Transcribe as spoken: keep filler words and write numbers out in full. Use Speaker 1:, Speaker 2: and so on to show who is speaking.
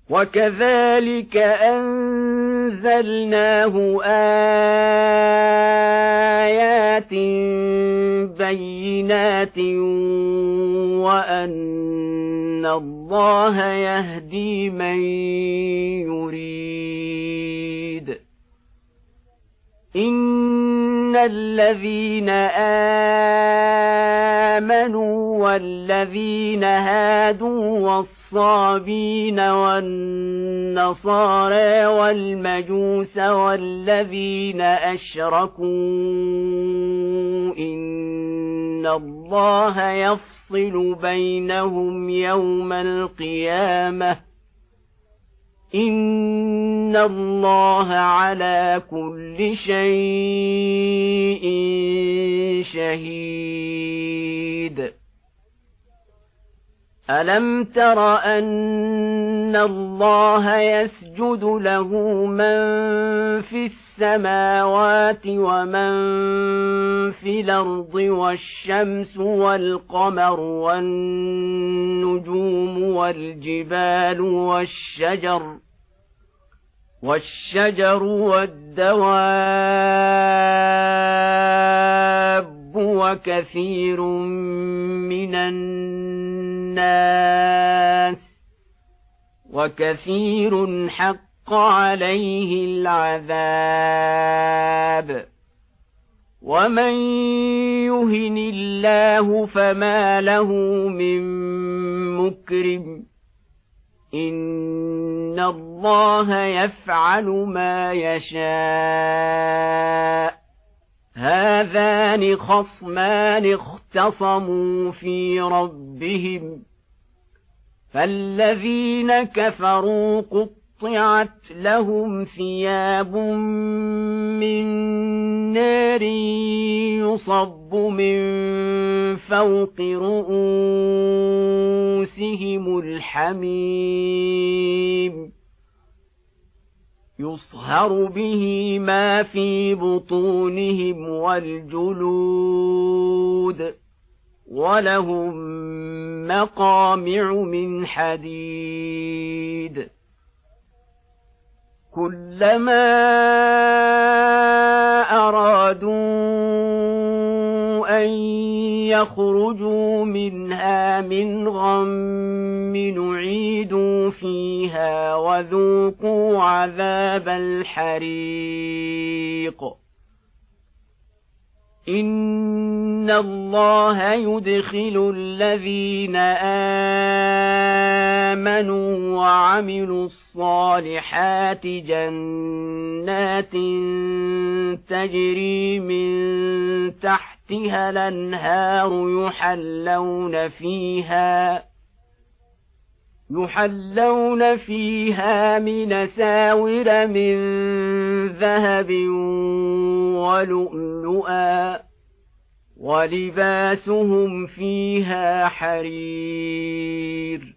Speaker 1: وكذلك أنزلناه آيات بينات وأن الله يهدي من يريد. إن الذين آمنوا والذين هادوا والصابين والنصارى والمجوس والذين أشركوا إن الله يفصل بينهم يوم القيامة إن الله على كل شيء شهيد. ألم تر أن الله يسجد له من في السماوات ومن في الأرض والشمس والقمر والنجوم والجبال والشجر والشجر والدواب وكثير من الناس وكثير حق عليه العذاب. ومن يهن الله فما له من مكرم إن الله يفعل ما يشاء. هذان خصمان اختصموا في ربهم فالذين كفروا قطعت لهم ثياب من نار يصب من فوق رؤوسهم الحميم يصهر به ما في بطونهم والجلود ولهم مقامع من حديد كلما أرادوا أن يخرجوا منها من غم نعيدوا فيها وذوقوا عذاب الحريق. إن الله يدخل الذين آمنوا وعملوا الصالحات جنات تجري من تحتها الأنهار يحلون فيها يحلون فيها من ساور من ذهب ولؤلؤا ولباسهم فيها حرير